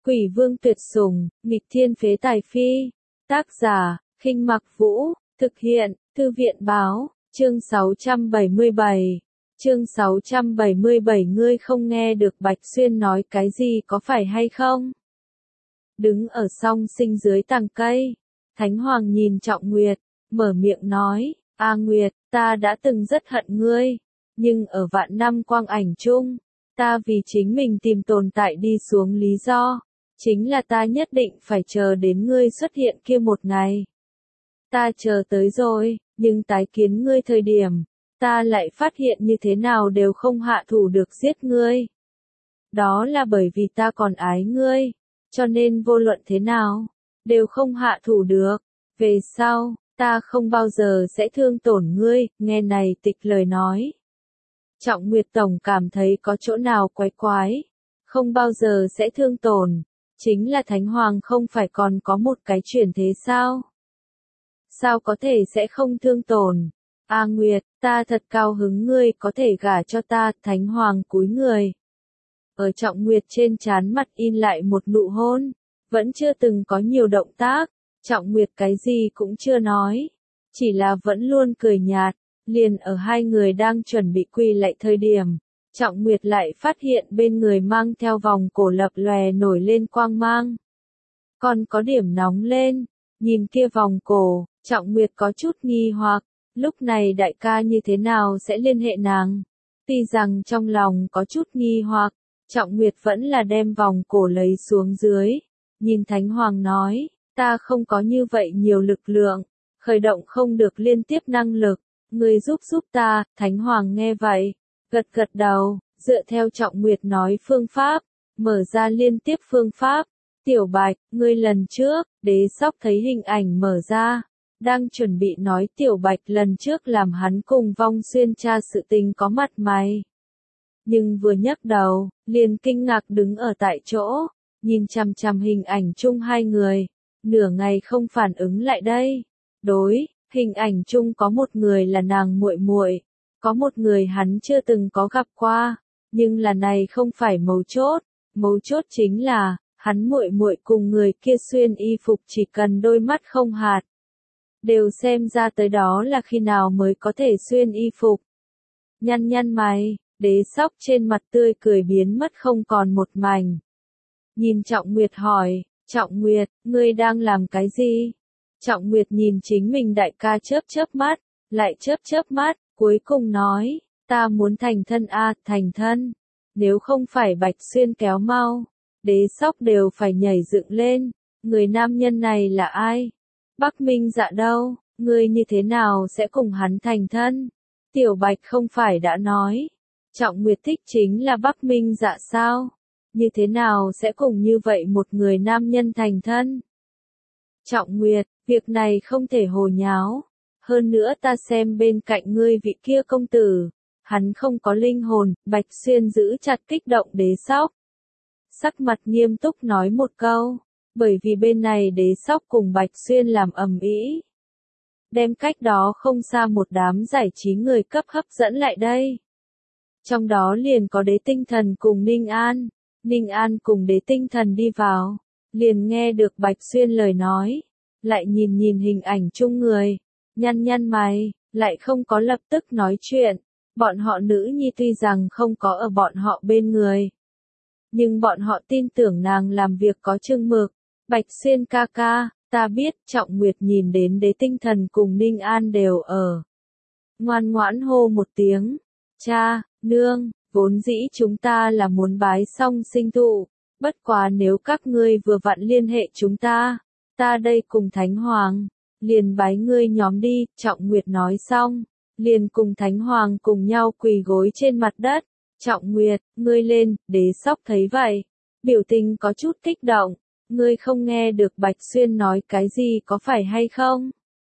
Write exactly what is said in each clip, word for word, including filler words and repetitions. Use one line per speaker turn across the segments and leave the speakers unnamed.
Quỷ vương tuyệt sủng, nghịch thiên phế tài phi. Tác giả, Khinh Mặc Vũ, thực hiện, Thư viện báo, chương sáu trăm bảy mươi bảy. Chương sáu trăm bảy mươi bảy Ngươi không nghe được Bạch Xuyên nói cái gì có phải hay không? Đứng ở song sinh dưới tàng cây, Thánh Hoàng nhìn Trọng Nguyệt, mở miệng nói, A Nguyệt, ta đã từng rất hận ngươi, nhưng ở vạn năm quang ảnh chung, ta vì chính mình tìm tồn tại đi xuống lý do, chính là ta nhất định phải chờ đến ngươi xuất hiện kia một ngày. Ta chờ tới rồi, nhưng tái kiến ngươi thời điểm, ta lại phát hiện như thế nào đều không hạ thủ được giết ngươi. Đó là bởi vì ta còn ái ngươi, cho nên vô luận thế nào, đều không hạ thủ được. Về sau, ta không bao giờ sẽ thương tổn ngươi, nghe này tịch lời nói. Trọng Nguyệt Tổng cảm thấy có chỗ nào quái quái, không bao giờ sẽ thương tổn, chính là Thánh Hoàng không phải còn có một cái chuyển thế sao? Sao có thể sẽ không thương tổn? A Nguyệt, ta thật cao hứng ngươi có thể gả cho ta, Thánh Hoàng cúi người. Ở Trọng Nguyệt trên trán mặt in lại một nụ hôn, vẫn chưa từng có nhiều động tác, Trọng Nguyệt cái gì cũng chưa nói, chỉ là vẫn luôn cười nhạt, liền ở hai người đang chuẩn bị quỳ lạy thời điểm, Trọng Nguyệt lại phát hiện bên người mang theo vòng cổ lập lòe nổi lên quang mang. Còn có điểm nóng lên, nhìn kia vòng cổ, Trọng Nguyệt có chút nghi hoặc, lúc này đại ca như thế nào sẽ liên hệ nàng? Tuy rằng trong lòng có chút nghi hoặc, Trọng Nguyệt vẫn là đem vòng cổ lấy xuống dưới, nhìn Thánh Hoàng nói, ta không có như vậy nhiều lực lượng, khởi động không được liên tiếp năng lực, ngươi giúp giúp ta. Thánh Hoàng nghe vậy, gật gật đầu, dựa theo Trọng Nguyệt nói phương pháp, mở ra liên tiếp phương pháp. Tiểu Bạch, ngươi lần trước, Đế Sóc thấy hình ảnh mở ra, đang chuẩn bị nói Tiểu Bạch lần trước làm hắn cùng Vong Xuyên tra sự tình có mặt mày. Nhưng vừa nhấc đầu, liền kinh ngạc đứng ở tại chỗ, nhìn chằm chằm hình ảnh chung hai người, nửa ngày không phản ứng lại đây. Đối, hình ảnh chung có một người là nàng muội muội, có một người hắn chưa từng có gặp qua, nhưng là này không phải mấu chốt, mấu chốt chính là hắn muội muội cùng người kia xuyên y phục chỉ cần đôi mắt không hạt, đều xem ra tới đó là khi nào mới có thể xuyên y phục. Nhăn nhăn mày, Đế Sóc trên mặt tươi cười biến mất không còn một mảnh. Nhìn Trọng Nguyệt hỏi, Trọng Nguyệt, ngươi đang làm cái gì? Trọng Nguyệt nhìn chính mình đại ca chớp chớp mắt, lại chớp chớp mắt, cuối cùng nói, ta muốn thành thân a, thành thân. Nếu không phải Bạch Xuyên kéo mau, Đế Sóc đều phải nhảy dựng lên, người nam nhân này là ai? Bắc Minh Dạ đâu, ngươi như thế nào sẽ cùng hắn thành thân? Tiểu Bạch không phải đã nói, Trọng Nguyệt thích chính là Bắc Minh Dạ sao? Như thế nào sẽ cùng như vậy một người nam nhân thành thân? Trọng Nguyệt, việc này không thể hồ nháo. Hơn nữa ta xem bên cạnh ngươi vị kia công tử, hắn không có linh hồn. Bạch Xuyên giữ chặt kích động Đế Sóc, sắc mặt nghiêm túc nói một câu, bởi vì bên này Đế Sóc cùng Bạch Xuyên làm ầm ĩ, đem cách đó không xa một đám giải trí người cấp hấp dẫn lại đây. Trong đó liền có Đế Tinh Thần cùng Ninh An. Ninh An cùng Đế Tinh Thần đi vào, liền nghe được Bạch Xuyên lời nói, lại nhìn nhìn hình ảnh chung người, nhăn nhăn mày, lại không có lập tức nói chuyện. Bọn họ nữ nhi tuy rằng không có ở bọn họ bên người, nhưng bọn họ tin tưởng nàng làm việc có chừng mực. Bạch Xuyên ca ca, ta biết. Trọng Nguyệt nhìn đến Đế Tinh Thần cùng Ninh An đều ở, ngoan ngoãn hô một tiếng, cha, nương. Vốn dĩ chúng ta là muốn bái song sinh thụ, bất quá nếu các ngươi vừa vặn liên hệ chúng ta, ta đây cùng Thánh Hoàng, liền bái ngươi nhóm đi. Trọng Nguyệt nói xong, liền cùng Thánh Hoàng cùng nhau quỳ gối trên mặt đất. Trọng Nguyệt, ngươi lên. Đế Sóc thấy vậy, biểu tình có chút kích động, ngươi không nghe được Bạch Xuyên nói cái gì có phải hay không?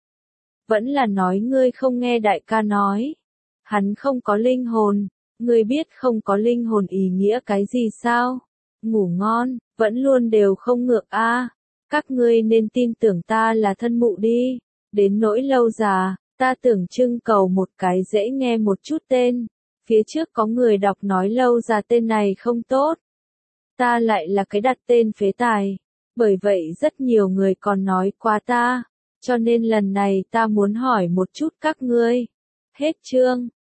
Vẫn là nói ngươi không nghe đại ca nói, hắn không có linh hồn. Ngươi biết không có linh hồn ý nghĩa cái gì sao? Ngủ ngon, vẫn luôn đều không ngược a. À. Các ngươi nên tin tưởng ta là thân mụ đi. Đến nỗi lâu già, ta tưởng trưng cầu một cái dễ nghe một chút tên. Phía trước có người đọc nói lâu già tên này không tốt. ta lại là cái đặt tên phế tài. Bởi vậy rất nhiều người còn nói qua ta. Cho nên lần này ta muốn hỏi một chút các ngươi. Hết chương.